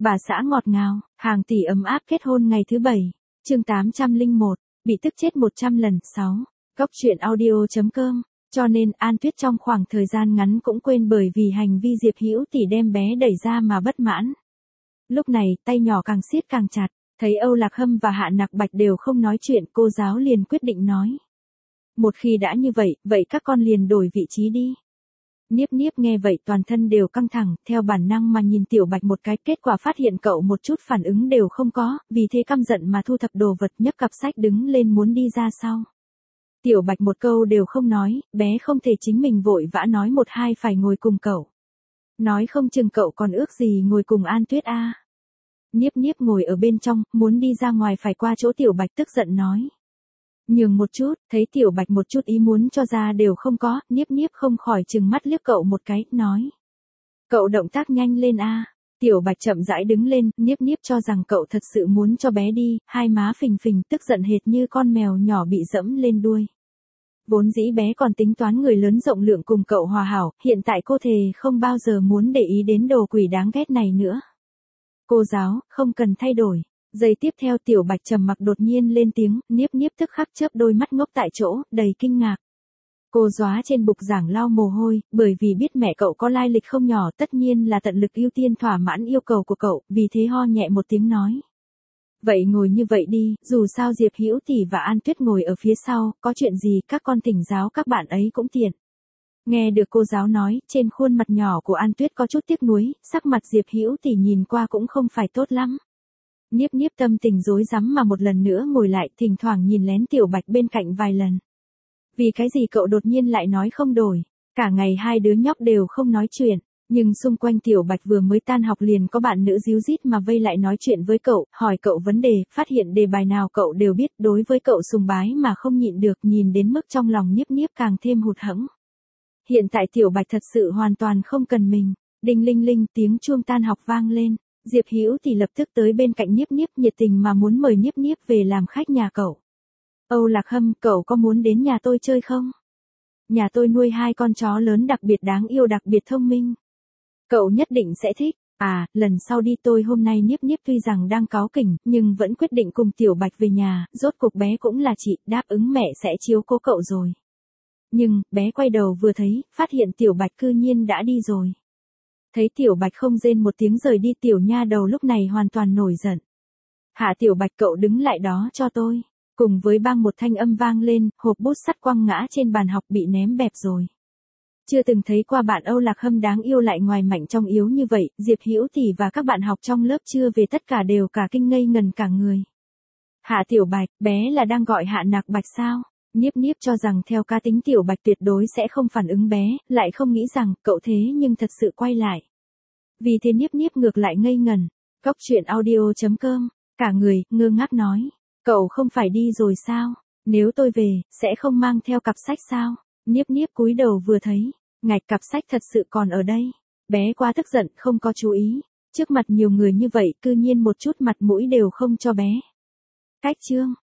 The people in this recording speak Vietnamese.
Bà xã ngọt ngào, hàng tỷ ấm áp kết hôn ngày thứ 7. Chương 801, bị tức chết 100 lần. 6. Cốc truyện audio.com. Cho nên An Tuyết trong khoảng thời gian ngắn cũng quên bởi vì hành vi Diệp Hữu Tỷ đem bé đẩy ra mà bất mãn. Lúc này, tay nhỏ càng siết càng chặt, thấy Âu Lạc Hâm và Hạ Nặc Bạch đều không nói chuyện, cô giáo liền quyết định nói. Một khi đã như vậy, vậy các con liền đổi vị trí đi. Niếp Niếp nghe vậy toàn thân đều căng thẳng, theo bản năng mà nhìn Tiểu Bạch một cái, kết quả phát hiện cậu một chút phản ứng đều không có, vì thế căm giận mà thu thập đồ vật, nhấc cặp sách đứng lên muốn đi ra sau. Tiểu Bạch một câu đều không nói, bé không thể chính mình vội vã nói một hai phải ngồi cùng cậu. Nói không chừng cậu còn ước gì ngồi cùng An Tuyết a. Niếp Niếp ngồi ở bên trong, muốn đi ra ngoài phải qua chỗ Tiểu Bạch, tức giận nói. Nhường một chút, thấy Tiểu Bạch một chút ý muốn cho ra đều không có, Niếp Niếp không khỏi trừng mắt liếc cậu một cái, nói. Cậu động tác nhanh lên a. Tiểu Bạch chậm rãi đứng lên, Niếp Niếp cho rằng cậu thật sự muốn cho bé đi, hai má phình phình tức giận hệt như con mèo nhỏ bị dẫm lên đuôi. Vốn dĩ bé còn tính toán người lớn rộng lượng cùng cậu hòa hảo, hiện tại cô thề không bao giờ muốn để ý đến đồ quỷ đáng ghét này nữa. Cô giáo, không cần thay đổi. Giây tiếp theo Tiểu Bạch trầm mặc đột nhiên lên tiếng, Niếp Niếp tức khắc chớp đôi mắt ngốc tại chỗ, đầy kinh ngạc. Cô dóa trên bục giảng lau mồ hôi, bởi vì biết mẹ cậu có lai lịch không nhỏ, tất nhiên là tận lực ưu tiên thỏa mãn yêu cầu của cậu, vì thế ho nhẹ một tiếng nói. Vậy ngồi như vậy đi, dù sao Diệp Hữu Tỷ và An Tuyết ngồi ở phía sau, có chuyện gì các con thỉnh giáo các bạn ấy cũng tiện. Nghe được cô giáo nói, trên khuôn mặt nhỏ của An Tuyết có chút tiếc nuối, sắc mặt Diệp Hữu Tỷ nhìn qua cũng không phải tốt lắm. Niếp Niếp tâm tình rối rắm mà một lần nữa ngồi lại, thỉnh thoảng nhìn lén Tiểu Bạch bên cạnh vài lần. Vì cái gì cậu đột nhiên lại nói không đổi, cả ngày hai đứa nhóc đều không nói chuyện, nhưng xung quanh Tiểu Bạch vừa mới tan học liền có bạn nữ díu dít mà vây lại nói chuyện với cậu, hỏi cậu vấn đề, phát hiện đề bài nào cậu đều biết, đối với cậu sùng bái mà không nhịn được, nhìn đến mức trong lòng Niếp Niếp càng thêm hụt hẫng. Hiện tại Tiểu Bạch thật sự hoàn toàn không cần mình. Đinh linh linh, tiếng chuông tan học vang lên. Diệp Hữu thì lập tức tới bên cạnh Niếp Niếp, nhiệt tình mà muốn mời Niếp Niếp về làm khách nhà cậu. Âu Lạc Hâm, cậu có muốn đến nhà tôi chơi không? Nhà tôi nuôi hai con chó lớn đặc biệt đáng yêu, đặc biệt thông minh. Cậu nhất định sẽ thích. À, lần sau đi tôi. Hôm nay Niếp Niếp tuy rằng đang cáu kỉnh, nhưng vẫn quyết định cùng Tiểu Bạch về nhà, rốt cuộc bé cũng là chị, đáp ứng mẹ sẽ chiếu cố cậu rồi. Nhưng, bé quay đầu vừa thấy, phát hiện Tiểu Bạch cư nhiên đã đi rồi. Thấy Tiểu Bạch không rên một tiếng rời đi, tiểu nha đầu lúc này hoàn toàn nổi giận. Hạ Tiểu Bạch, cậu đứng lại đó cho tôi. Cùng với bang một thanh âm vang lên, hộp bút sắt quăng ngã trên bàn học bị ném bẹp rồi. Chưa từng thấy qua bạn Âu Lạc Hâm đáng yêu lại ngoài mạnh trong yếu như vậy, Diệp Hữu Tỷ và các bạn học trong lớp chưa về tất cả đều cả kinh ngây ngần cả người. Hạ Tiểu Bạch, bé là đang gọi Hạ Nặc Bạch sao? Niếp Niếp cho rằng theo cá tính Tiểu Bạch tuyệt đối sẽ không phản ứng bé, lại không nghĩ rằng cậu thế nhưng thật sự quay lại. Vì thế Niếp Niếp ngược lại ngây ngần. Cốc truyện audio.com, cả người ngơ ngác nói, cậu không phải đi rồi sao? Nếu tôi về, sẽ không mang theo cặp sách sao? Niếp Niếp cúi đầu vừa thấy, ngạch, cặp sách thật sự còn ở đây. Bé quá tức giận không có chú ý, trước mặt nhiều người như vậy cư nhiên một chút mặt mũi đều không cho bé. Cách chương